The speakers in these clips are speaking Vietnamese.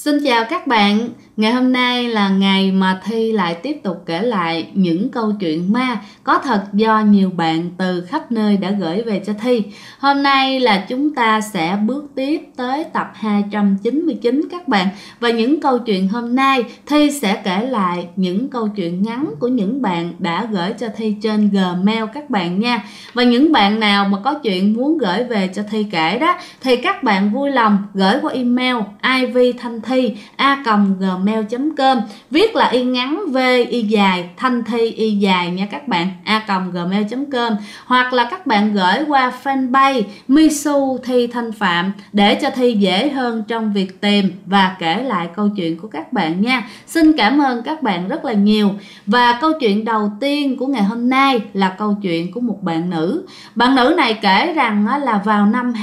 Xin chào các bạn, ngày hôm nay là ngày mà Thi lại tiếp tục kể lại những câu chuyện ma có thật do nhiều bạn từ khắp nơi đã gửi về cho Thi. Hôm nay là chúng ta sẽ bước tiếp tới tập 299 các bạn. Và những câu chuyện hôm nay Thi sẽ kể lại những câu chuyện ngắn của những bạn đã gửi cho Thi trên Gmail các bạn nha. Và những bạn nào mà có chuyện muốn gửi về cho Thi kể đó thì các bạn vui lòng gửi qua email ivthanthi@gmail.com, viết là y ngắn v y dài thanh thi y dài nha các bạn, @gmail.com, hoặc là các bạn gửi qua fanpage Misu Thi Thanh Phạm để cho Thi dễ hơn trong việc tìm và kể lại câu chuyện của các bạn nha. Xin cảm ơn các bạn rất là nhiều. Và câu chuyện đầu tiên của ngày hôm nay là câu chuyện của một bạn nữ. Bạn nữ này kể rằng là vào năm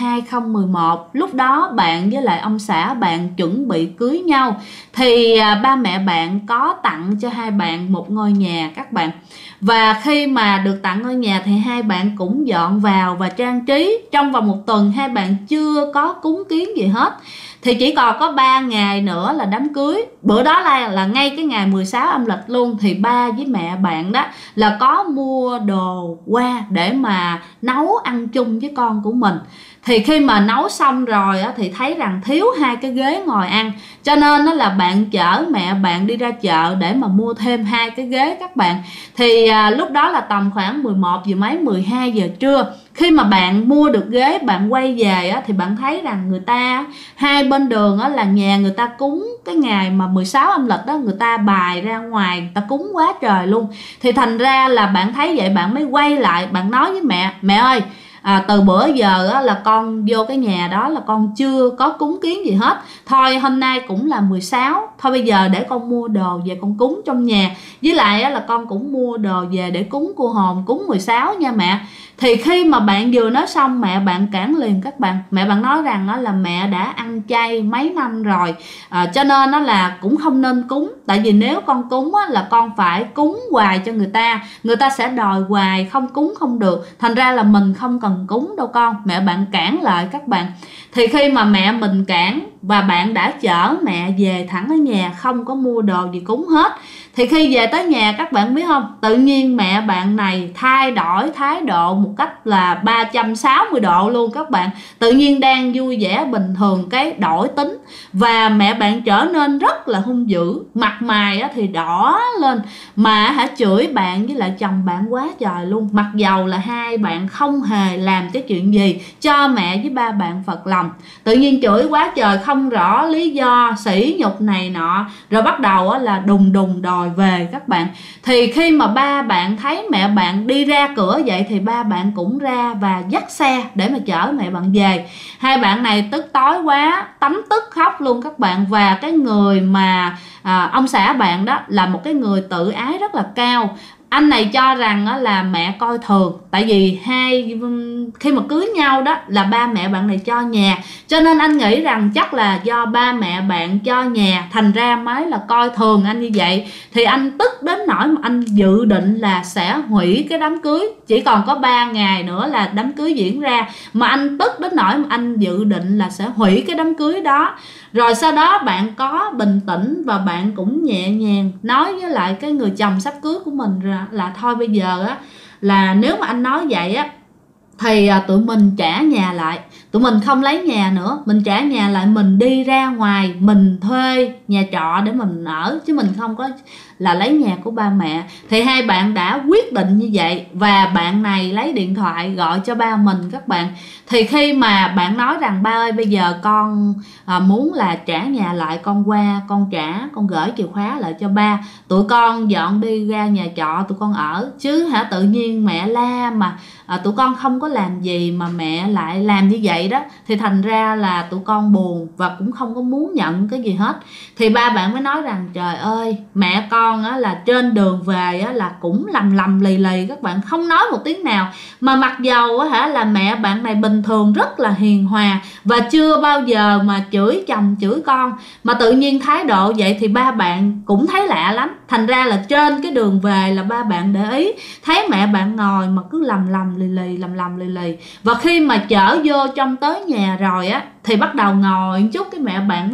2011, lúc đó bạn với lại ông xã bạn chuẩn bị cưới nhau thì ba mẹ bạn có tặng cho hai bạn một ngôi nhà các bạn. Và khi mà được tặng ngôi nhà thì hai bạn cũng dọn vào và trang trí. Trong vòng 1 tuần hai bạn chưa có cúng kiến gì hết, thì chỉ còn có 3 ngày nữa là đám cưới. Bữa đó là ngay cái ngày 16 âm lịch luôn. Thì ba với mẹ bạn đó là có mua đồ qua để mà nấu ăn chung với con của mình. Thì khi mà nấu xong rồi thì thấy rằng thiếu 2 cái ghế ngồi ăn, cho nên là bạn chở mẹ bạn đi ra chợ để mà mua thêm 2 cái ghế các bạn. Thì lúc đó là tầm khoảng 11 giờ mấy, 12 giờ trưa. Khi mà bạn mua được ghế, bạn quay về thì bạn thấy rằng người ta hai bên đường là nhà người ta cúng cái ngày mà 16 âm lịch đó, người ta bài ra ngoài, người ta cúng quá trời luôn. Thì thành ra là bạn thấy vậy bạn mới quay lại, bạn nói với mẹ: mẹ ơi, từ bữa giờ là con vô cái nhà đó là con chưa có cúng kiến gì hết. Thôi hôm nay cũng là 16, thôi bây giờ để con mua đồ về con cúng trong nhà. Với lại là con cũng mua đồ về để cúng cô hồn, cúng 16 nha mẹ. Thì khi mà bạn vừa nói xong, mẹ bạn cản liền các bạn. Mẹ bạn nói rằng là mẹ đã ăn chay mấy năm rồi, cho nên là cũng không nên cúng. Tại vì nếu con cúng là con phải cúng hoài cho người ta sẽ đòi hoài, không cúng không được. Thành ra là mình không cần cúng đâu con. Mẹ bạn cản lại các bạn. Thì khi mà mẹ mình cản và bạn đã chở mẹ về thẳng ở nhà, không có mua đồ gì cúng hết. Thì khi về tới nhà các bạn biết không, tự nhiên mẹ bạn này thay đổi thái độ một cách là 360 độ luôn các bạn. Tự nhiên đang vui vẻ bình thường cái đổi tính, và mẹ bạn trở nên rất là hung dữ, mặt mày thì đỏ lên, mà chửi bạn với lại chồng bạn quá trời luôn. Mặc dầu là hai bạn không hề làm cái chuyện gì cho mẹ với ba bạn phật lòng, tự nhiên chửi quá trời không rõ lý do, sỉ nhục này nọ, rồi bắt đầu là đùng đùng đòi về các bạn. Thì khi mà ba bạn thấy mẹ bạn đi ra cửa vậy thì ba bạn cũng ra và dắt xe để mà chở mẹ bạn về. Hai bạn này tức tối quá, tấm tức khóc luôn các bạn. Và cái người mà ông xã bạn đó là một cái người tự ái rất là cao. Anh này cho rằng là mẹ coi thường, tại vì khi mà cưới nhau đó là ba mẹ bạn này cho nhà, cho nên anh nghĩ rằng chắc là do ba mẹ bạn cho nhà thành ra mới là coi thường anh như vậy. Thì anh tức đến nỗi mà anh dự định là sẽ hủy cái đám cưới. Chỉ còn có 3 ngày nữa là đám cưới diễn ra, mà anh tức đến nỗi mà anh dự định là sẽ hủy cái đám cưới đó. Rồi sau đó bạn có bình tĩnh và bạn cũng nhẹ nhàng nói với lại cái người chồng sắp cưới của mình là thôi bây giờ là nếu mà anh nói vậy thì tụi mình trả nhà lại, tụi mình không lấy nhà nữa, mình trả nhà lại, mình đi ra ngoài mình thuê nhà trọ để mình ở, chứ mình không có là lấy nhà của ba mẹ. Thì hai bạn đã quyết định như vậy, và bạn này lấy điện thoại gọi cho ba mình các bạn. Thì khi mà bạn nói rằng ba ơi bây giờ con muốn là trả nhà lại, con qua con trả, con gửi chìa khóa lại cho ba, tụi con dọn đi ra nhà trọ tụi con ở, chứ tự nhiên mẹ la mà tụi con không có làm gì mà mẹ lại làm như vậy đó, thì thành ra là tụi con buồn và cũng không có muốn nhận cái gì hết. Thì ba bạn mới nói rằng trời ơi, mẹ con là trên đường về là cũng lầm lì lì các bạn, không nói một tiếng nào. Mà mặc dầu là mẹ bạn này bình thường rất là hiền hòa và chưa bao giờ mà chửi chồng chửi con, mà tự nhiên thái độ vậy thì ba bạn cũng thấy lạ lắm. Thành ra là trên cái đường về là ba bạn để ý thấy mẹ bạn ngồi mà cứ lầm lì lì. Và khi mà chở vô trong tới nhà rồi thì bắt đầu ngồi chút, cái mẹ bạn mới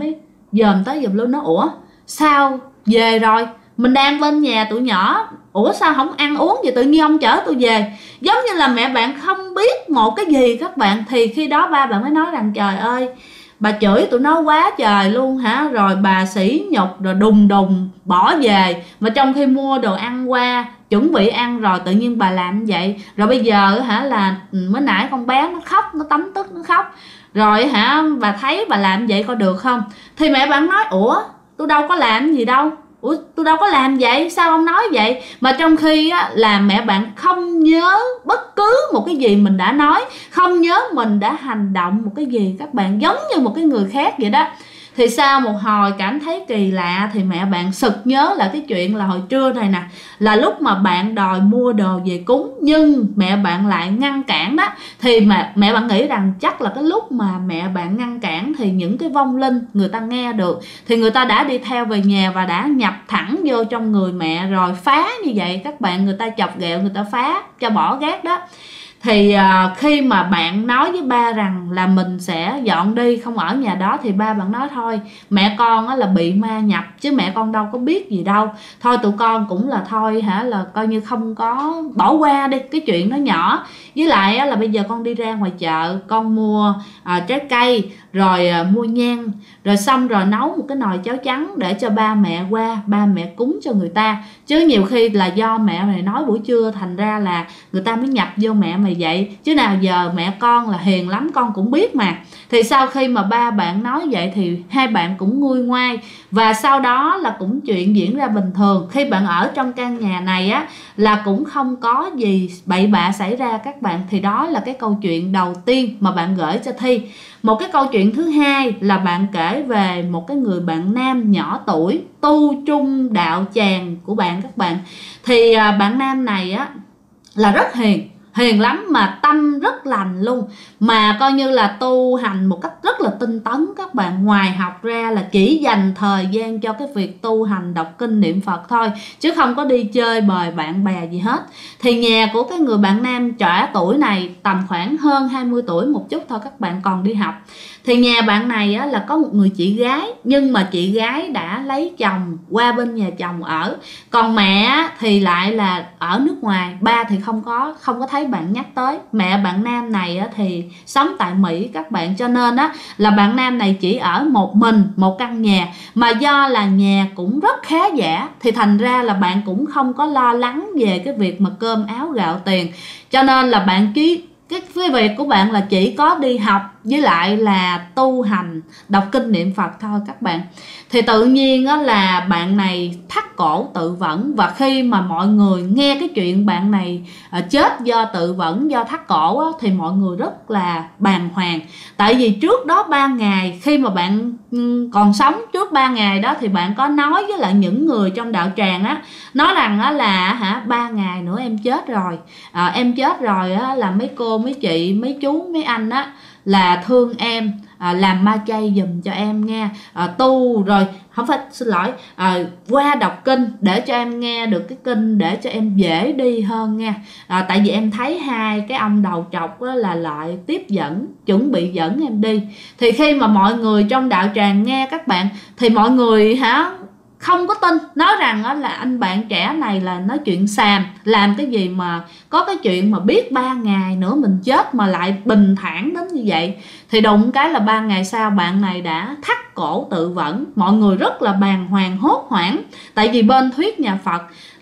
dòm tới dòm lui, nó ủa sao về rồi, mình đang bên nhà tụi nhỏ, ủa sao không ăn uống gì tự nhiên ông chở tôi về. Giống như là mẹ bạn không biết một cái gì các bạn. Thì khi đó ba bạn mới nói rằng trời ơi, bà chửi tụi nó quá trời luôn hả, rồi bà sỉ nhục, rồi đùng đùng bỏ về, mà trong khi mua đồ ăn qua chuẩn bị ăn rồi tự nhiên bà làm như vậy. Rồi bây giờ hả là mới nãy con bé nó khóc, nó tấm tức nó khóc, rồi hả bà thấy bà làm vậy coi được không. Thì mẹ bạn nói ủa tôi đâu có làm gì đâu, ủa tôi đâu có làm vậy, sao ông nói vậy. Mà trong khi á, là mẹ bạn không nhớ bất cứ một cái gì mình đã nói, không nhớ mình đã hành động một cái gì các bạn, giống như một cái người khác vậy đó. Thì sau một hồi cảm thấy kỳ lạ thì mẹ bạn sực nhớ là cái chuyện là hồi trưa này nè, là lúc mà bạn đòi mua đồ về cúng nhưng mẹ bạn lại ngăn cản đó. Thì mẹ bạn nghĩ rằng chắc là cái lúc mà mẹ bạn ngăn cản thì những cái vong linh người ta nghe được, thì người ta đã đi theo về nhà và đã nhập thẳng vô trong người mẹ rồi phá như vậy các bạn. Người ta chọc ghẹo, người ta phá cho bỏ gác đó. Thì khi mà bạn nói với ba rằng là mình sẽ dọn đi không ở nhà đó, thì ba bạn nói thôi mẹ con á, là bị ma nhập chứ mẹ con đâu có biết gì đâu, thôi tụi con cũng là thôi hả, là coi như không có, bỏ qua đi cái chuyện nó nhỏ. Với lại á, là bây giờ con đi ra ngoài chợ con mua trái cây, rồi mua nhang, rồi xong rồi nấu một cái nồi cháo trắng để cho ba mẹ qua, ba mẹ cúng cho người ta. Chứ nhiều khi là do mẹ mày nói buổi trưa thành ra là người ta mới nhập vô mẹ mày vậy, chứ nào giờ mẹ con là hiền lắm con cũng biết mà. Thì sau khi mà ba bạn nói vậy thì hai bạn cũng nguôi ngoai, và sau đó là cũng chuyện diễn ra bình thường. Khi bạn ở trong căn nhà này á là cũng không có gì bậy bạ xảy ra các bạn. Thì đó là cái câu chuyện đầu tiên mà bạn gửi cho Thi. Một cái câu chuyện thứ hai là bạn kể về một cái người bạn nam nhỏ tuổi tu trung đạo tràng của bạn các bạn. Thì bạn nam này á là rất hiền lắm, mà tâm rất lành luôn, mà coi như là tu hành một cách rất là tinh tấn các bạn. Ngoài học ra là chỉ dành thời gian cho cái việc tu hành đọc kinh niệm Phật thôi, chứ không có đi chơi bời bạn bè gì hết. Thì nhà của cái người bạn nam trẻ tuổi này tầm khoảng hơn 20 tuổi một chút thôi các bạn, còn đi học. Thì nhà bạn này á, là có một người chị gái, nhưng mà chị gái đã lấy chồng qua bên nhà chồng ở, còn mẹ thì lại là ở nước ngoài. Ba thì không có thấy bạn nhắc tới. Mẹ bạn nam này á, thì sống tại Mỹ các bạn, cho nên á, là bạn nam này chỉ ở một mình một căn nhà, mà do là nhà cũng rất khá giả thì thành ra là bạn cũng không có lo lắng về cái việc mà cơm áo gạo tiền. Cho nên là bạn cái việc của bạn là chỉ có đi học với lại là tu hành đọc kinh niệm Phật thôi các bạn. Thì tự nhiên á, là bạn này thắt cổ tự vẫn. Và khi mà mọi người nghe cái chuyện bạn này chết do tự vẫn, do thắt cổ á, thì mọi người rất là bàng hoàng. Tại vì trước đó 3 ngày khi mà bạn còn sống, trước 3 ngày đó thì bạn có nói với lại những người trong đạo tràng á, nói rằng á, là 3 ngày nữa em chết rồi, em chết rồi á, là mấy cô mấy chị mấy chú mấy anh á là thương em, làm ma chay giùm cho em nha, tu rồi không phải, xin lỗi, qua đọc kinh để cho em nghe được cái kinh để cho em dễ đi hơn nha. Tại vì em thấy hai cái ông đầu trọc là lại tiếp dẫn, chuẩn bị dẫn em đi. Thì khi mà mọi người trong đạo tràng nghe các bạn, thì mọi người không có tin, nói rằng là anh bạn trẻ này là nói chuyện xàm, làm cái gì mà có cái chuyện mà biết 3 ngày nữa mình chết mà lại bình thản đến như vậy. Thì đụng cái là 3 ngày sau bạn này đã thắt cổ tự vẫn. Mọi người rất là bàng hoàng hốt hoảng, tại vì bên thuyết nhà Phật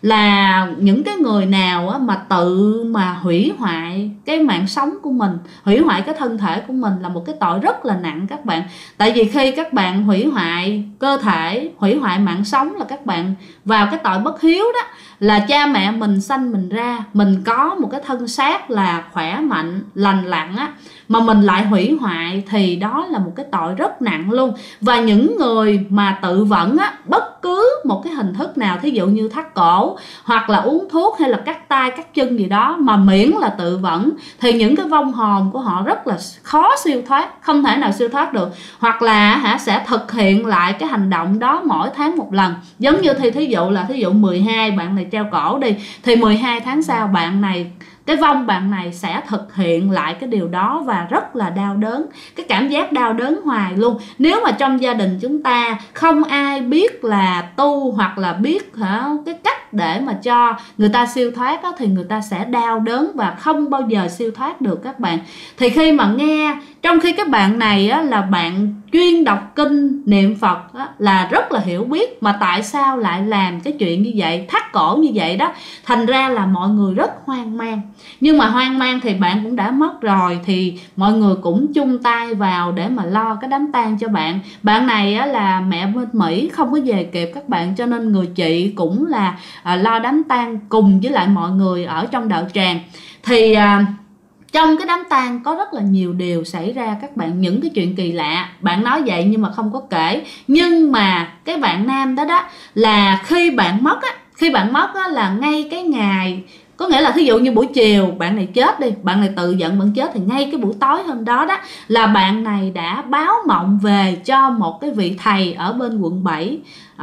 là những cái người nào mà tự mà hủy hoại cái mạng sống của mình, hủy hoại cái thân thể của mình là một cái tội rất là nặng các bạn. Tại vì khi các bạn hủy hoại cơ thể, hủy hoại mạng sống là các bạn vào cái tội bất hiếu đó. Là cha mẹ mình sanh mình ra, mình có một cái thân xác là khỏe mạnh, lành lặn á, mà mình lại hủy hoại thì đó là một cái tội rất nặng luôn. Và những người mà tự vẫn á, bất cứ một cái hình thức nào, thí dụ như thắt cổ hoặc là uống thuốc hay là cắt tay cắt chân gì đó, mà miễn là tự vẫn, thì những cái vong hồn của họ rất là khó siêu thoát, không thể nào siêu thoát được. Hoặc là sẽ thực hiện lại cái hành động đó mỗi tháng một lần. Giống như thí dụ là 12 bạn này treo cổ đi, thì 12 tháng sau bạn này, cái vong bạn này sẽ thực hiện lại cái điều đó và rất là đau đớn, cái cảm giác đau đớn hoài luôn. Nếu mà trong gia đình chúng ta không ai biết là tu hoặc là biết cái cách để mà cho người ta siêu thoát thì người ta sẽ đau đớn và không bao giờ siêu thoát được các bạn. Thì khi mà nghe, trong khi các bạn này là bạn chuyên đọc kinh niệm Phật là rất là hiểu biết, mà tại sao lại làm cái chuyện như vậy, thắt cổ như vậy đó, thành ra là mọi người rất hoang mang. Nhưng mà hoang mang thì bạn cũng đã mất rồi, thì mọi người cũng chung tay vào để mà lo cái đám tang cho bạn. Bạn này là mẹ bên Mỹ không có về kịp các bạn, cho nên người chị cũng là lo đám tang cùng với lại mọi người ở trong đạo tràng. Thì trong cái đám tang có rất là nhiều điều xảy ra các bạn, những cái chuyện kỳ lạ. Bạn nói vậy nhưng mà không có kể. Nhưng mà cái bạn nam đó là khi bạn mất là ngay cái ngày, có nghĩa là thí dụ như buổi chiều bạn này chết đi, bạn này tự giận bạn chết, thì ngay cái buổi tối hôm đó là bạn này đã báo mộng về cho một cái vị thầy ở bên quận 7,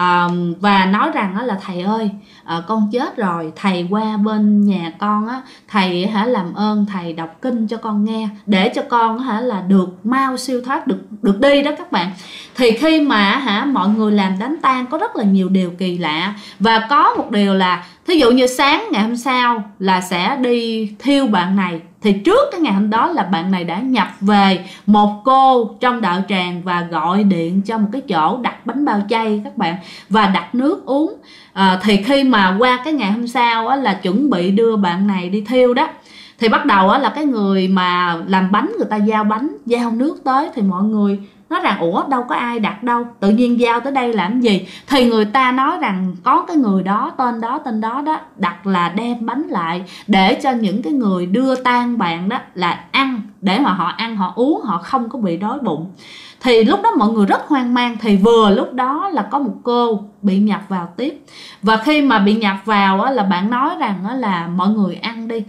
và nói rằng là thầy ơi, con chết rồi, thầy qua bên nhà con thầy làm ơn thầy đọc kinh cho con nghe, để cho con là được mau siêu thoát, được đi đó các bạn. Thì khi mà mọi người làm đám tang có rất là nhiều điều kỳ lạ, và có một điều là thí dụ như sáng ngày hôm sau là sẽ đi thiêu bạn này, thì trước cái ngày hôm đó là bạn này đã nhập về một cô trong đạo tràng và gọi điện cho một cái chỗ đặt bánh bao chay các bạn, và đặt nước uống. Thì khi mà qua cái ngày hôm sau là chuẩn bị đưa bạn này đi thiêu đó, thì bắt đầu là cái người mà làm bánh, người ta giao bánh giao nước tới, thì mọi người nói rằng ủa đâu có ai đặt đâu, tự nhiên giao tới đây làm gì. Thì người ta nói rằng có cái người đó tên đó đặt là đem bánh lại để cho những cái người đưa tang bạn đó là ăn, để mà họ ăn họ uống, họ không có bị đói bụng. Thì lúc đó mọi người rất hoang mang. Thì vừa lúc đó là có một cô bị nhập vào tiếp, và khi mà bị nhập vào là bạn nói rằng là mọi người ăn đi,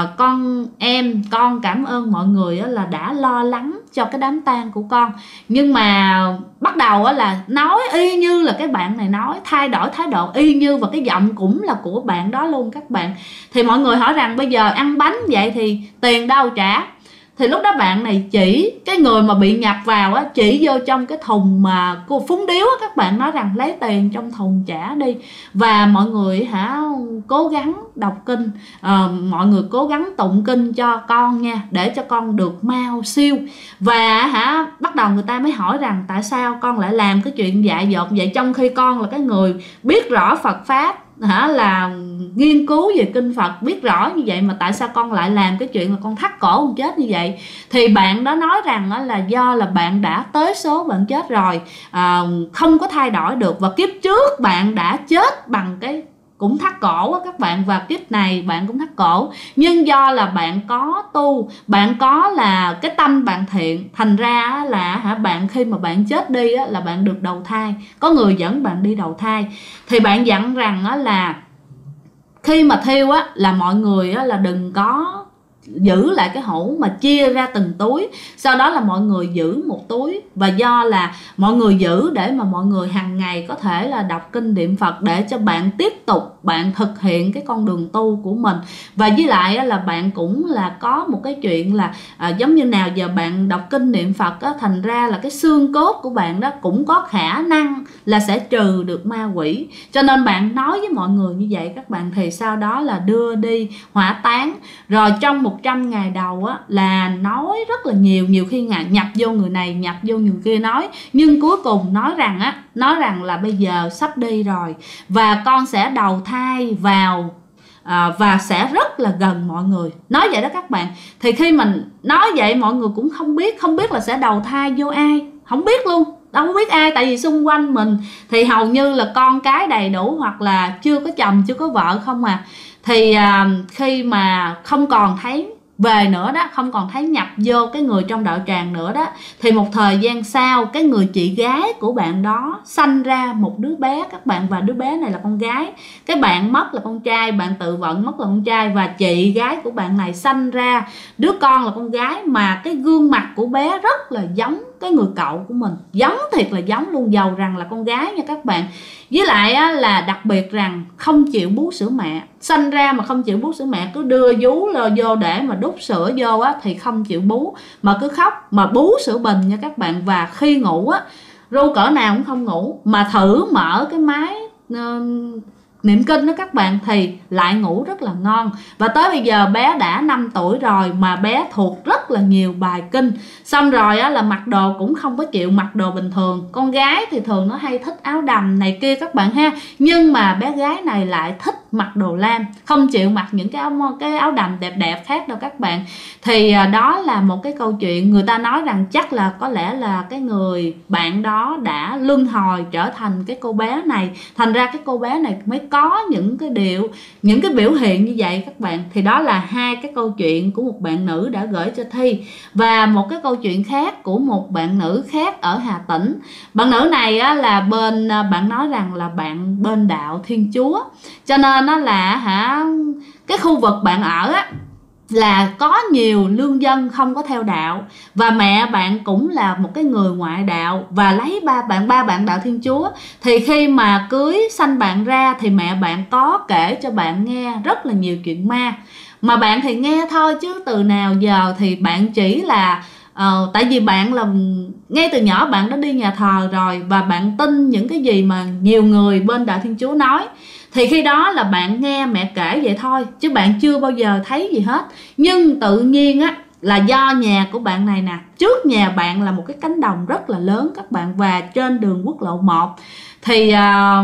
con cảm ơn mọi người là đã lo lắng cho cái đám tang của con. Nhưng mà bắt đầu là nói y như là cái bạn này nói, thay đổi thái độ y như, và cái giọng cũng là của bạn đó luôn các bạn. Thì mọi người hỏi rằng bây giờ ăn bánh vậy thì tiền đâu trả. Thì lúc đó bạn này chỉ cái người mà bị nhập vào chỉ vô trong cái thùng mà cô phúng điếu các bạn, nói rằng lấy tiền trong thùng trả đi. Và mọi người cố gắng đọc kinh, mọi người cố gắng tụng kinh cho con nha, để cho con được mau siêu. Và bắt đầu người ta mới hỏi rằng tại sao con lại làm cái chuyện dại dột vậy, trong khi con là cái người biết rõ Phật pháp, là nghiên cứu về kinh Phật, biết rõ như vậy mà tại sao con lại làm cái chuyện là con thắt cổ con chết như vậy. Thì bạn đó nói rằng là do là bạn đã tới số bạn chết rồi, không có thay đổi được, và kiếp trước bạn đã chết bằng cái cũng thắt cổ các bạn, và kiếp này bạn cũng thắt cổ. Nhưng do là bạn có tu, bạn có là cái tâm bạn thiện, thành ra là bạn khi mà bạn chết đi là bạn được đầu thai, có người dẫn bạn đi đầu thai. Thì bạn dặn rằng là khi mà thiêu là mọi người là đừng có giữ lại cái hũ mà chia ra từng túi, sau đó là mọi người giữ một túi. Và do là mọi người giữ để mà mọi người hàng ngày có thể là đọc kinh niệm Phật, để cho bạn tiếp tục bạn thực hiện cái con đường tu của mình. Và với lại là bạn cũng là có một cái chuyện là giống như nào giờ bạn đọc kinh niệm Phật thành ra là cái xương cốt của bạn đó cũng có khả năng là sẽ trừ được ma quỷ. Cho nên bạn nói với mọi người như vậy các bạn, thì sau đó là đưa đi hỏa táng. Rồi trong 100 ngày đầu là nói rất là nhiều khi nhập vô người này, nhập vô người kia nói, nhưng cuối cùng nói rằng là bây giờ sắp đi rồi và con sẽ đầu thai vào và sẽ rất là gần mọi người, nói vậy đó các bạn. Thì khi mình nói vậy mọi người cũng không biết là sẽ đầu thai vô ai, không biết luôn, đâu có biết ai, tại vì xung quanh mình thì hầu như là con cái đầy đủ hoặc là chưa có chồng chưa có vợ không à. Thì khi mà không còn thấy về nữa đó, không còn thấy nhập vô cái người trong đạo tràng nữa đó, thì một thời gian sau cái người chị gái của bạn đó sanh ra một đứa bé các bạn, và đứa bé này là con gái. Cái bạn mất là con trai, bạn tự vận mất là con trai, và chị gái của bạn này sanh ra đứa con là con gái, mà cái gương mặt của bé rất là giống cái người cậu của mình, giống thiệt là giống luôn, giàu rằng là con gái nha các bạn. Với lại á, là đặc biệt rằng không chịu bú sữa mẹ, sanh ra mà không chịu bú sữa mẹ, cứ đưa vú vô để mà đút sữa vô á thì không chịu bú, mà cứ khóc, mà bú sữa bình nha các bạn. Và khi ngủ á, ru cỡ nào cũng không ngủ, mà thử mở cái máy niệm kinh đó các bạn thì lại ngủ rất là ngon. Và tới bây giờ bé đã 5 tuổi rồi mà bé thuộc rất là nhiều bài kinh. Xong rồi á, là mặc đồ cũng không có chịu mặc đồ bình thường. Con gái thì thường nó hay thích áo đầm này kia các bạn ha, nhưng mà bé gái này lại thích mặc đồ lam, không chịu mặc những cái áo đầm đẹp đẹp khác đâu các bạn. Thì đó là một cái câu chuyện, người ta nói rằng chắc là có lẽ là cái người bạn đó đã luân hồi trở thành cái cô bé này, thành ra cái cô bé này mới có những cái biểu hiện như vậy các bạn. Thì đó là hai cái câu chuyện của một bạn nữ đã gửi cho Thi. Và một cái câu chuyện khác của một bạn nữ khác ở Hà Tĩnh. Bạn nữ này á, là bạn nói rằng là bạn bên đạo Thiên Chúa, cho nên nó là cái khu vực bạn ở á là có nhiều lương dân không có theo đạo, và mẹ bạn cũng là một cái người ngoại đạo và lấy ba bạn đạo Thiên Chúa. Thì khi mà cưới sanh bạn ra thì mẹ bạn có kể cho bạn nghe rất là nhiều chuyện ma, mà bạn thì nghe thôi chứ từ nào giờ thì bạn chỉ là tại vì bạn là ngay từ nhỏ bạn đã đi nhà thờ rồi, và bạn tin những cái gì mà nhiều người bên đạo Thiên Chúa nói. Thì khi đó là bạn nghe mẹ kể vậy thôi, chứ bạn chưa bao giờ thấy gì hết. Nhưng tự nhiên á, là do nhà của bạn này nè, trước nhà bạn là một cái cánh đồng rất là lớn các bạn, và trên đường quốc lộ 1. Thì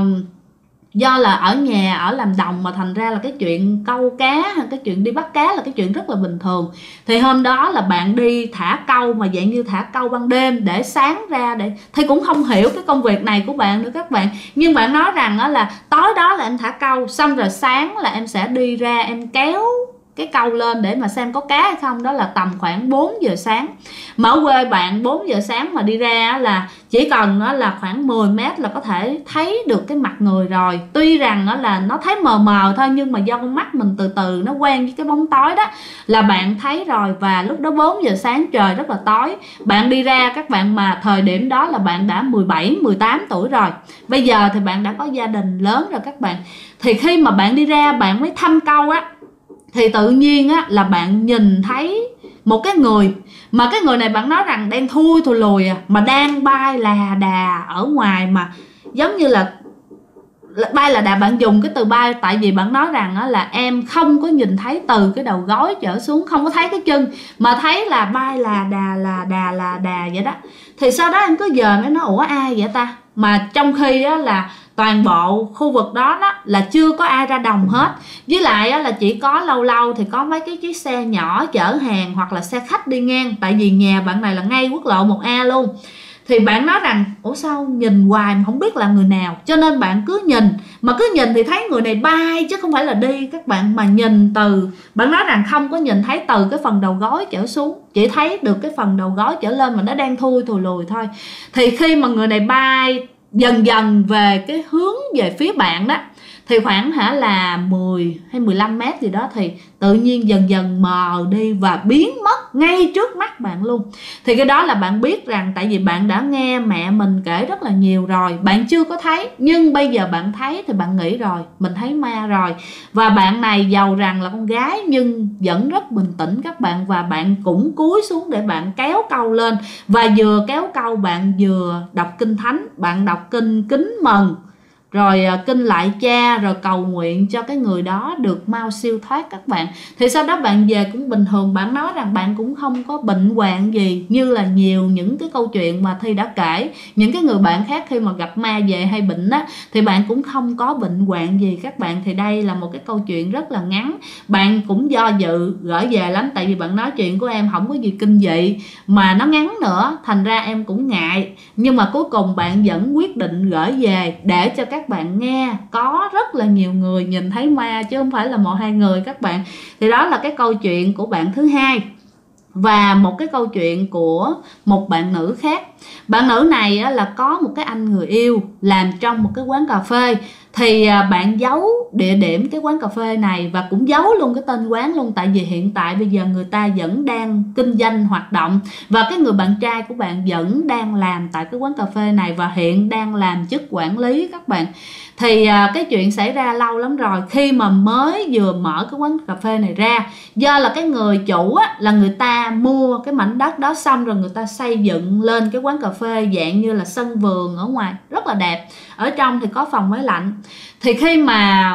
do là ở nhà ở làm đồng mà thành ra là cái chuyện câu cá hay cái chuyện đi bắt cá là cái chuyện rất là bình thường. Thì hôm đó là bạn đi thả câu, mà dạng như thả câu ban đêm để sáng ra, để thì cũng không hiểu cái công việc này của bạn nữa các bạn. Nhưng bạn nói rằng đó là tối đó là em thả câu, xong rồi sáng là em sẽ đi ra em kéo cái câu lên để mà xem có cá hay không. Đó là tầm khoảng 4 giờ sáng. Mà ở quê bạn 4 giờ sáng mà đi ra là chỉ cần là khoảng 10 mét là có thể thấy được cái mặt người rồi. Tuy rằng là nó thấy mờ mờ thôi, nhưng mà do con mắt mình từ từ nó quen với cái bóng tối đó là bạn thấy rồi. Và lúc đó 4 giờ sáng trời rất là tối, bạn đi ra các bạn, mà thời điểm đó là bạn đã 17-18 tuổi rồi. Bây giờ thì bạn đã có gia đình lớn rồi các bạn. Thì khi mà bạn đi ra bạn mới thăm câu á, thì tự nhiên á là bạn nhìn thấy một cái người, mà cái người này bạn nói rằng đang thui thù lùi mà đang bay là đà ở ngoài, mà giống như là bay là đà. Bạn dùng cái từ bay tại vì bạn nói rằng á, là em không có nhìn thấy từ cái đầu gối trở xuống, không có thấy cái chân, mà thấy là bay là đà vậy đó. Thì sau đó em cứ giờ mới nói ủa ai vậy ta, mà trong khi á, là toàn bộ khu vực đó là chưa có ai ra đồng hết. Với lại á, là chỉ có lâu lâu thì có mấy cái chiếc xe nhỏ chở hàng hoặc là xe khách đi ngang, tại vì nhà bạn này là ngay quốc lộ 1A luôn. Thì bạn nói rằng ủa sao nhìn hoài mà không biết là người nào, cho nên bạn cứ nhìn, mà cứ nhìn thì thấy người này bay chứ không phải là đi các bạn. Mà nhìn từ, bạn nói rằng không có nhìn thấy từ cái phần đầu gối trở xuống, chỉ thấy được cái phần đầu gối trở lên mà nó đang thui thù lùi thôi. Thì khi mà người này bay dần dần về cái hướng về phía bạn đó, thì khoảng là 10 hay 15 mét gì đó, thì tự nhiên dần dần mờ đi và biến mất ngay trước mắt bạn luôn. Thì cái đó là bạn biết rằng tại vì bạn đã nghe mẹ mình kể rất là nhiều rồi, bạn chưa có thấy, nhưng bây giờ bạn thấy thì bạn nghĩ rồi, mình thấy ma rồi. Và bạn này giàu rằng là con gái nhưng vẫn rất bình tĩnh các bạn, và bạn cũng cúi xuống để bạn kéo câu lên, và vừa kéo câu bạn vừa đọc kinh thánh, bạn đọc kinh kính mừng, rồi kinh lại cha, rồi cầu nguyện cho cái người đó được mau siêu thoát các bạn. Thì sau đó bạn về cũng bình thường. Bạn nói rằng bạn cũng không có bệnh hoạn gì như là nhiều những cái câu chuyện mà Thi đã kể. Những cái người bạn khác khi mà gặp ma về hay bệnh á, thì bạn cũng không có bệnh hoạn gì các bạn. Thì đây là một cái câu chuyện rất là ngắn. Bạn cũng do dự gửi về lắm, tại vì bạn nói chuyện của em không có gì kinh dị mà nó ngắn nữa, thành ra em cũng ngại. Nhưng mà cuối cùng bạn vẫn quyết định gửi về để cho các các bạn nghe có rất là nhiều người nhìn thấy ma chứ không phải là một hai người các bạn. Thì đó là cái câu chuyện của bạn thứ hai. Và một cái câu chuyện của một bạn nữ khác. Bạn nữ này là có một cái anh người yêu làm trong một cái quán cà phê. Thì bạn giấu địa điểm cái quán cà phê này và cũng giấu luôn cái tên quán luôn. Tại vì hiện tại bây giờ người ta vẫn đang kinh doanh hoạt động, và cái người bạn trai của bạn vẫn đang làm tại cái quán cà phê này và hiện đang làm chức quản lý các bạn. Thì cái chuyện xảy ra lâu lắm rồi. Khi mà mới vừa mở cái quán cà phê này ra, do là cái người chủ là người ta mua cái mảnh đất đó xong rồi người ta xây dựng lên cái quán cà phê dạng như là sân vườn ở ngoài rất là đẹp, ở trong thì có phòng máy lạnh. Thì khi mà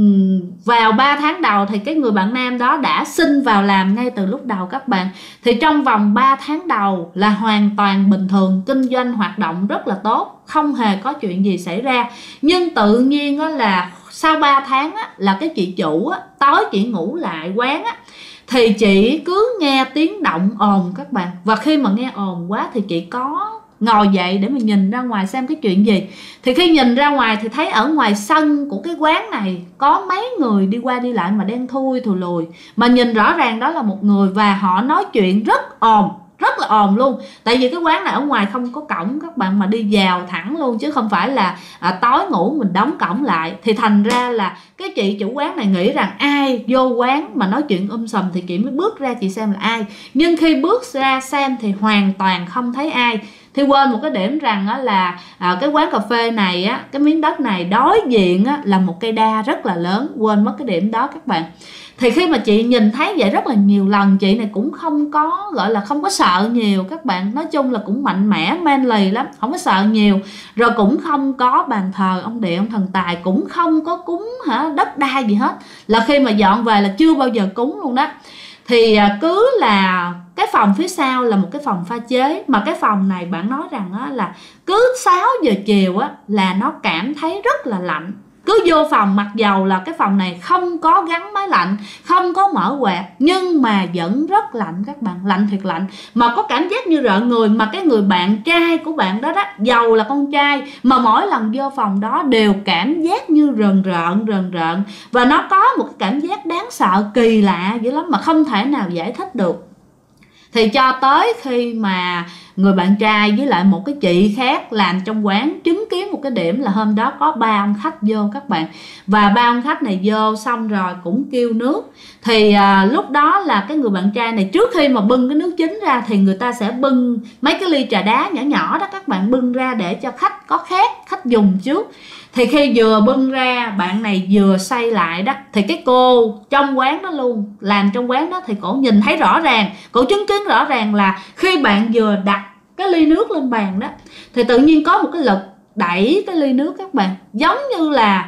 vào 3 tháng đầu thì cái người bạn nam đó đã xin vào làm ngay từ lúc đầu các bạn. Thì trong vòng 3 tháng đầu là hoàn toàn bình thường, kinh doanh hoạt động rất là tốt, không hề có chuyện gì xảy ra. Nhưng tự nhiên là sau 3 tháng là cái chị chủ tối chị ngủ lại quán thì chị cứ nghe tiếng động ồn các bạn. Và khi mà nghe ồn quá thì chị có ngồi dậy để mà nhìn ra ngoài xem cái chuyện gì. Thì khi nhìn ra ngoài thì thấy ở ngoài sân của cái quán này có mấy người đi qua đi lại mà đen thui thù lùi, mà nhìn rõ ràng đó là một người, và họ nói chuyện rất ồn, rất là ồn luôn. Tại vì cái quán này ở ngoài không có cổng các bạn, mà đi vào thẳng luôn chứ không phải là tối ngủ mình đóng cổng lại. Thì thành ra là cái chị chủ quán này nghĩ rằng ai vô quán mà nói chuyện sùm thì chị mới bước ra chị xem là ai. Nhưng khi bước ra xem thì hoàn toàn không thấy ai. Thì quên một cái điểm rằng là cái quán cà phê này cái miếng đất này đối diện là một cây đa rất là lớn. Quên mất cái điểm đó các bạn. Thì khi mà chị nhìn thấy vậy rất là nhiều lần, chị này cũng không có gọi là không có sợ nhiều các bạn. Nói chung là cũng mạnh mẽ, manly lắm, không có sợ nhiều. Rồi cũng không có bàn thờ ông địa ông thần tài, cũng không có cúng đất đai gì hết. Là khi mà dọn về là chưa bao giờ cúng luôn đó. Thì cứ là cái phòng phía sau là một cái phòng pha chế. Mà cái phòng này bạn nói rằng là cứ 6 giờ chiều là nó cảm thấy rất là lạnh. Cứ vô phòng, mặc dầu là cái phòng này không có gắn máy lạnh, không có mở quạt, nhưng mà vẫn rất lạnh các bạn, lạnh thiệt lạnh. Mà có cảm giác như rợn người. Mà cái người bạn trai của bạn đó dầu là con trai, mà mỗi lần vô phòng đó đều cảm giác như rờn rợn. Và nó có một cái cảm giác đáng sợ kỳ lạ dữ lắm mà không thể nào giải thích được. Thì cho tới khi mà người bạn trai với lại một cái chị khác làm trong quán chứng kiến một cái điểm là hôm đó có 3 ông khách vô các bạn. Và 3 ông khách này vô xong rồi cũng kêu nước. Thì lúc đó là cái người bạn trai này trước khi mà bưng cái nước chính ra thì người ta sẽ bưng mấy cái ly trà đá nhỏ nhỏ đó các bạn, bưng ra để cho khách có khát, khách dùng trước. Thì khi vừa bưng ra, bạn này vừa xoay lại đó, thì cái cô trong quán đó luôn, làm trong quán đó, thì cổ nhìn thấy rõ ràng, cổ chứng kiến rõ ràng là khi bạn vừa đặt cái ly nước lên bàn đó thì tự nhiên có một cái lực đẩy cái ly nước các bạn, giống như là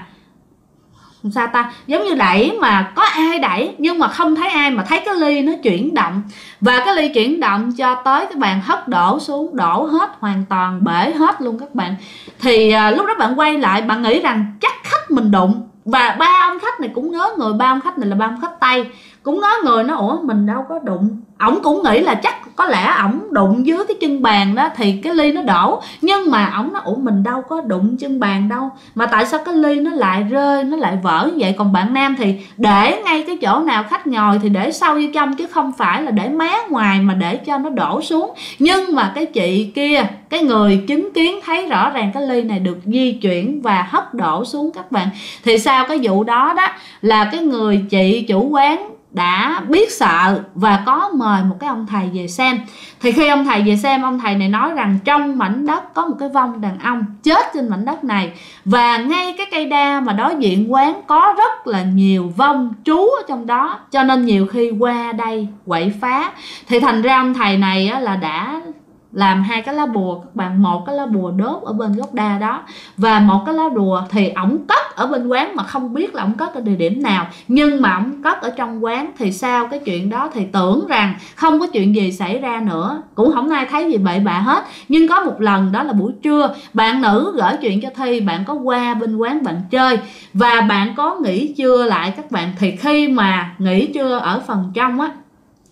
sao ta, giống như đẩy mà có ai đẩy nhưng mà không thấy ai, mà thấy cái ly nó chuyển động. Và cái ly chuyển động cho tới cái bàn hất đổ xuống, đổ hết, hoàn toàn bể hết luôn các bạn. Thì lúc đó bạn quay lại, bạn nghĩ rằng chắc khách mình đụng. Và 3 ông khách này cũng ngớ người, 3 ông khách này là 3 ông khách Tây, cũng ngớ người, nó ủa mình đâu có đụng. Ổng cũng nghĩ là chắc có lẽ ổng đụng dưới cái chân bàn đó thì cái ly nó đổ. Nhưng mà ổng nói ủa mình đâu có đụng chân bàn đâu, mà tại sao cái ly nó lại rơi, nó lại vỡ như vậy. Còn bạn nam thì để ngay cái chỗ nào khách ngồi thì để sâu vô trong, chứ không phải là để mé ngoài mà để cho nó đổ xuống. Nhưng mà cái chị kia, cái người chứng kiến thấy rõ ràng cái ly này được di chuyển và hất đổ xuống các bạn. Thì sau cái vụ đó đó là cái người chị chủ quán đã biết sợ và có mời một cái ông thầy về xem. Thì khi ông thầy về xem, ông thầy này nói rằng trong mảnh đất có một cái vong đàn ông chết trên mảnh đất này. Và ngay cái cây đa mà đối diện quán có rất là nhiều vong trú ở trong đó, cho nên nhiều khi qua đây quậy phá. Thì thành ra ông thầy này là đã làm 2 cái lá bùa các bạn, một cái lá bùa đốt ở bên gốc đa đó, và một cái lá bùa thì ổng cất ở bên quán mà không biết là ổng cất ở địa điểm nào, nhưng mà ổng cất ở trong quán. Thì sau cái chuyện đó thì tưởng rằng không có chuyện gì xảy ra nữa, cũng không ai thấy gì bậy bạ hết. Nhưng có một lần đó là buổi trưa, bạn nữ gửi chuyện cho Thi, bạn có qua bên quán bạn chơi và bạn có nghỉ trưa lại các bạn. Thì khi mà nghỉ trưa ở phần trong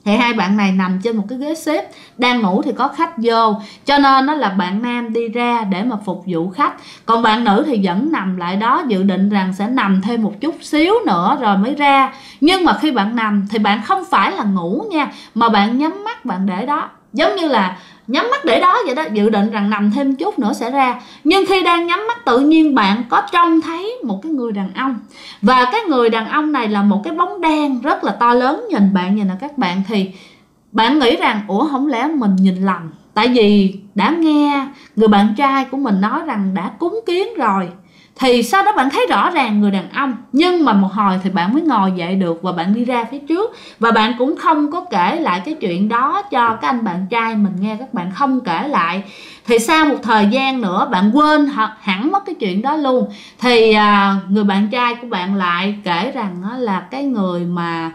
Thì hai bạn này nằm trên một cái ghế xếp đang ngủ thì có khách vô, cho nên nó là bạn nam đi ra để mà phục vụ khách, còn bạn nữ thì vẫn nằm lại đó dự định rằng sẽ nằm thêm một chút xíu nữa rồi mới ra. Nhưng mà khi bạn nằm thì bạn không phải là ngủ nha, mà bạn nhắm mắt bạn để đó, giống như là nhắm mắt để đó vậy đó, dự định rằng nằm thêm chút nữa sẽ ra. Nhưng khi đang nhắm mắt tự nhiên bạn có trông thấy một cái người đàn ông, và cái người đàn ông này là một cái bóng đen rất là to lớn nhìn bạn vậy nè các bạn. Thì bạn nghĩ rằng ủa không lẽ mình nhìn lầm, tại vì đã nghe người bạn trai của mình nói rằng đã cúng kiến rồi. Thì sau đó bạn thấy rõ ràng người đàn ông, nhưng mà một hồi thì bạn mới ngồi dậy được và bạn đi ra phía trước, và bạn cũng không có kể lại cái chuyện đó cho các anh bạn trai mình nghe, các bạn không kể lại. Thì sau một thời gian nữa bạn quên hẳn mất cái chuyện đó luôn. Thì người bạn trai của bạn lại kể rằng là cái người mà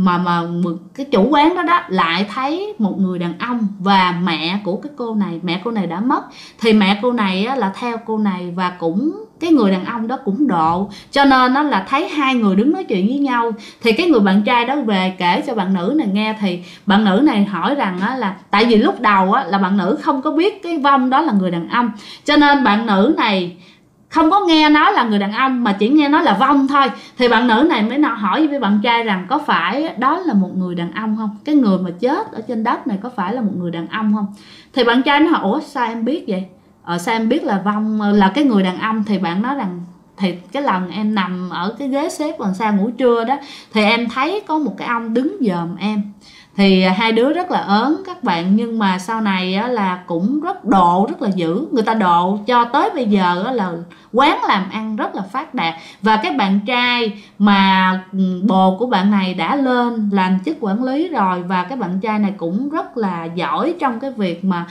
cái chủ quán đó lại thấy một người đàn ông và mẹ của cái cô này. Mẹ cô này đã mất, thì mẹ cô này là theo cô này, và cũng cái người đàn ông đó cũng độ, cho nên nó là thấy hai người đứng nói chuyện với nhau. Thì cái người bạn trai đó về kể cho bạn nữ này nghe, thì bạn nữ này hỏi rằng là tại vì lúc đầu là bạn nữ không có biết cái vong đó là người đàn ông, cho nên bạn nữ này không có nghe nói là người đàn ông mà chỉ nghe nói là vong thôi. Thì bạn nữ này mới hỏi với bạn trai rằng có phải đó là một người đàn ông không, cái người mà chết ở trên đất này có phải là một người đàn ông không. Thì bạn trai nó hỏi ủa sao em biết vậy, sao em biết là vong là cái người đàn ông. Thì bạn nói rằng thì cái lần em nằm ở cái ghế xếp lần sau ngủ trưa đó, thì em thấy có một cái ông đứng dòm em. Thì hai đứa rất là ớn các bạn, nhưng mà sau này là cũng rất là dữ. Người ta độ cho tới bây giờ là quán làm ăn rất là phát đạt. Và cái bạn trai mà bồ của bạn này đã lên làm chức quản lý rồi, và cái bạn trai này cũng rất là giỏi trong cái việc mà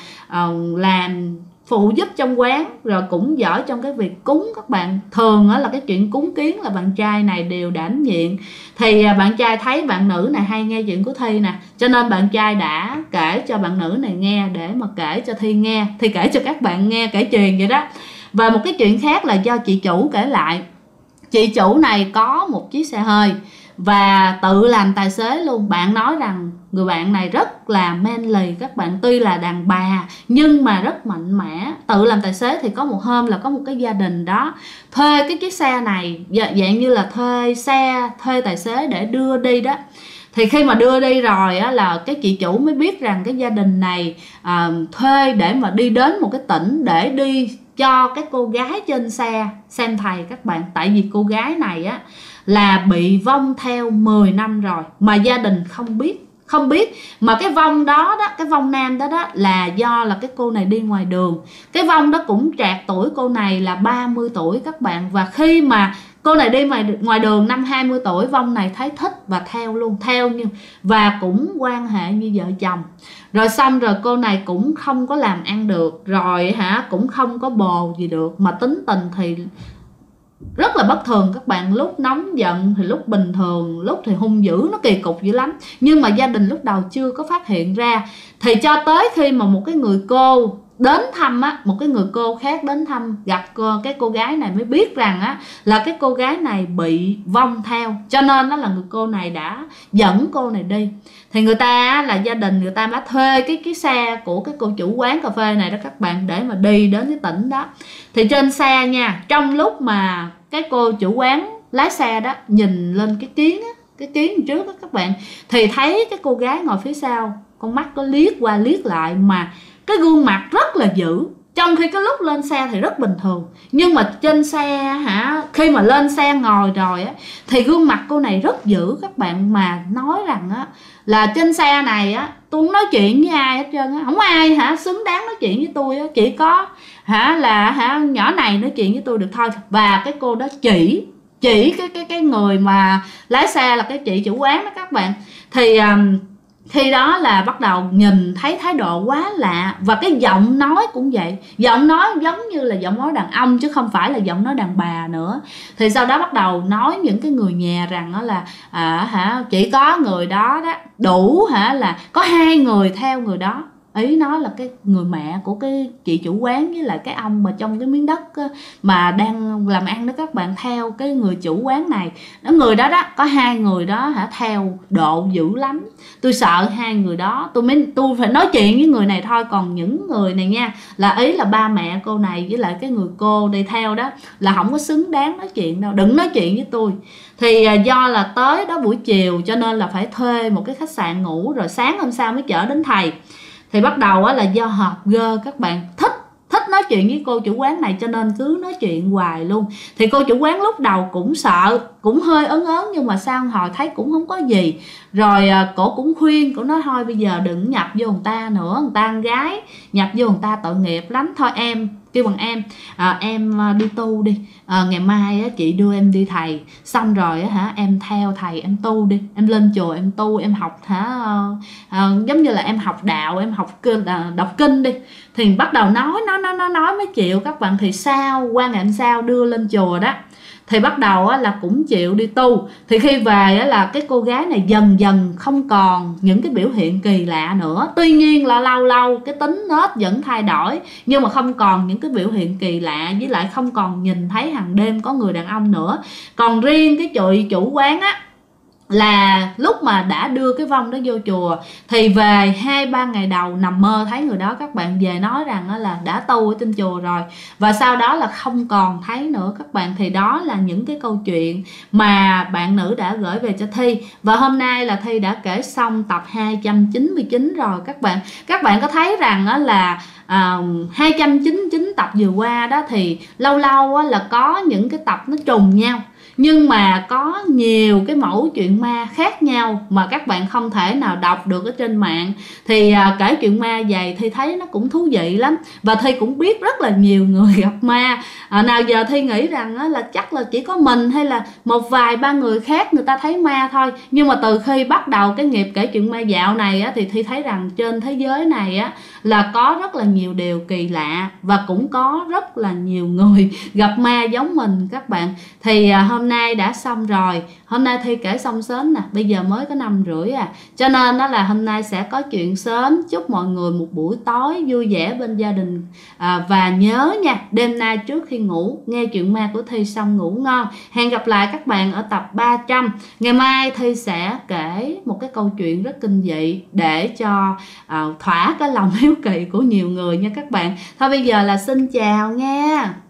làm phụ giúp trong quán, rồi cũng giỏi trong cái việc cúng các bạn. Thường là cái chuyện cúng kiến là bạn trai này đều đảm nhiệm. Thì bạn trai thấy bạn nữ này hay nghe chuyện của Thi nè, cho nên bạn trai đã kể cho bạn nữ này nghe để mà kể cho Thi nghe, Thi kể cho các bạn nghe, kể truyền vậy đó. Và một cái chuyện khác là do chị chủ kể lại. Chị chủ này có một chiếc xe hơi và tự làm tài xế luôn. Bạn nói rằng người bạn này rất là manly các bạn, tuy là đàn bà nhưng mà rất mạnh mẽ. Tự làm tài xế thì có một hôm là có một cái gia đình đó thuê cái chiếc xe này, dạng như là thuê xe, thuê tài xế để đưa đi đó. Thì khi mà đưa đi rồi là cái chị chủ mới biết rằng cái gia đình này thuê để mà đi đến một cái tỉnh để đi cho cái cô gái trên xe xem thầy các bạn. Tại vì cô gái này là bị vong theo 10 năm rồi mà gia đình không biết. Mà cái vong đó cái vong nam đó là do là cái cô này đi ngoài đường. Cái vong đó cũng trạc tuổi cô này là 30 tuổi các bạn. Và khi mà cô này đi ngoài đường năm 20 tuổi, vong này thấy thích và theo luôn, và cũng quan hệ như vợ chồng. Rồi xong rồi cô này cũng không có làm ăn được, rồi cũng không có bồ gì được, mà tính tình thì rất là bất thường các bạn. Lúc nóng giận thì lúc bình thường, lúc thì hung dữ, nó kỳ cục dữ lắm. Nhưng mà gia đình lúc đầu chưa có phát hiện ra. Thì cho tới khi mà một cái người cô đến thăm một cái người cô khác đến thăm gặp cái cô gái này mới biết rằng là cái cô gái này bị vong theo, cho nên là người cô này đã dẫn cô này đi. Thì người ta là gia đình người ta đã thuê cái xe của cái cô chủ quán cà phê này đó các bạn, để mà đi đến cái tỉnh đó. Thì trên xe nha, trong lúc mà cái cô chủ quán lái xe đó nhìn lên cái kiến trước đó các bạn, thì thấy cái cô gái ngồi phía sau, con mắt có liếc qua liếc lại mà cái gương mặt rất là dữ. Trong khi cái lúc lên xe thì rất bình thường, nhưng mà trên xe khi mà lên xe ngồi rồi thì gương mặt cô này rất dữ các bạn. Mà nói rằng là trên xe này tôi không nói chuyện với ai hết trơn không ai xứng đáng nói chuyện với tôi chỉ có là nhỏ này nói chuyện với tôi được thôi. Và cái cô đó chỉ cái người mà lái xe là cái chị chủ quán đó các bạn. Thì khi đó là bắt đầu nhìn thấy thái độ quá lạ, và cái giọng nói cũng vậy, giọng nói giống như là giọng nói đàn ông chứ không phải là giọng nói đàn bà nữa. Thì sau đó bắt đầu nói những cái người nhà rằng là chỉ có người đó đủ là có 2 người theo người đó. Ý nói là cái người mẹ của cái chị chủ quán với lại cái ông mà trong cái miếng đất á, mà đang làm ăn đó các bạn, theo cái người chủ quán này đó, người đó đó có hai người đó hả, theo độ dữ lắm. Tôi sợ hai người đó, tôi phải nói chuyện với người này thôi, còn những người này nha, là ý là ba mẹ cô này với lại cái người cô đi theo đó là không có xứng đáng nói chuyện đâu, đừng nói chuyện với tôi. Thì do là tới đó buổi chiều cho nên là phải thuê một cái khách sạn ngủ, rồi sáng hôm sau mới chở đến thầy. Thì bắt đầu là do hợp gơ các bạn, thích nói chuyện với cô chủ quán này cho nên cứ nói chuyện hoài luôn. Thì cô chủ quán lúc đầu cũng sợ, cũng hơi ớn nhưng mà sau hồi thấy cũng không có gì. Rồi cổ cũng khuyên, cổ nói thôi bây giờ đừng nhập vô người ta nữa, người ta con gái nhập vô người ta tội nghiệp lắm. Thôi em kêu bằng em đi tu đi, ngày mai chị đưa em đi thầy, xong rồi em theo thầy em tu đi, em lên chùa em tu, em học giống như là em học đạo, em học đọc kinh đi. Thì bắt đầu nói mới chịu các bạn. Thì sau qua ngày hôm sau đưa lên chùa đó thì bắt đầu là cũng chịu đi tu. Thì khi về là cái cô gái này dần dần không còn những cái biểu hiện kỳ lạ nữa. Tuy nhiên là lâu lâu cái tính nết vẫn thay đổi, nhưng mà không còn những cái biểu hiện kỳ lạ, với lại không còn nhìn thấy hàng đêm có người đàn ông nữa. Còn riêng cái chủ quán á, là lúc mà đã đưa cái vong đó vô chùa thì về 2-3 ngày đầu nằm mơ thấy người đó các bạn, về nói rằng là đã tu ở trên chùa rồi, và sau đó là không còn thấy nữa các bạn. Thì đó là những cái câu chuyện mà bạn nữ đã gửi về cho Thi, và hôm nay là Thi đã kể xong tập 299 rồi các bạn. Các bạn có thấy rằng là 299 tập vừa qua đó thì lâu lâu là có những cái tập nó trùng nhau, nhưng mà có nhiều cái mẫu chuyện ma khác nhau mà các bạn không thể nào đọc được ở trên mạng. Thì kể chuyện ma vậy Thi thấy nó cũng thú vị lắm, và Thi cũng biết rất là nhiều người gặp ma. Nào giờ Thi nghĩ rằng là chắc là chỉ có mình hay là một vài ba người khác người ta thấy ma thôi, nhưng mà từ khi bắt đầu cái nghiệp kể chuyện ma dạo này thì Thi thấy rằng trên thế giới này là có rất là nhiều điều kỳ lạ, và cũng có rất là nhiều người gặp ma giống mình các bạn. Thì hôm nay đã xong rồi, hôm nay Thi kể xong sớm nè, bây giờ mới có 5:30 cho nên đó là hôm nay sẽ có chuyện sớm. Chúc mọi người một buổi tối vui vẻ bên gia đình, và nhớ nha, đêm nay trước khi ngủ nghe chuyện ma của Thi xong ngủ ngon. Hẹn gặp lại các bạn ở tập 300. Ngày mai Thi sẽ kể một cái câu chuyện rất kinh dị để cho thỏa cái lòng hiếu kỳ của nhiều người nha các bạn. Thôi bây giờ là xin chào nha.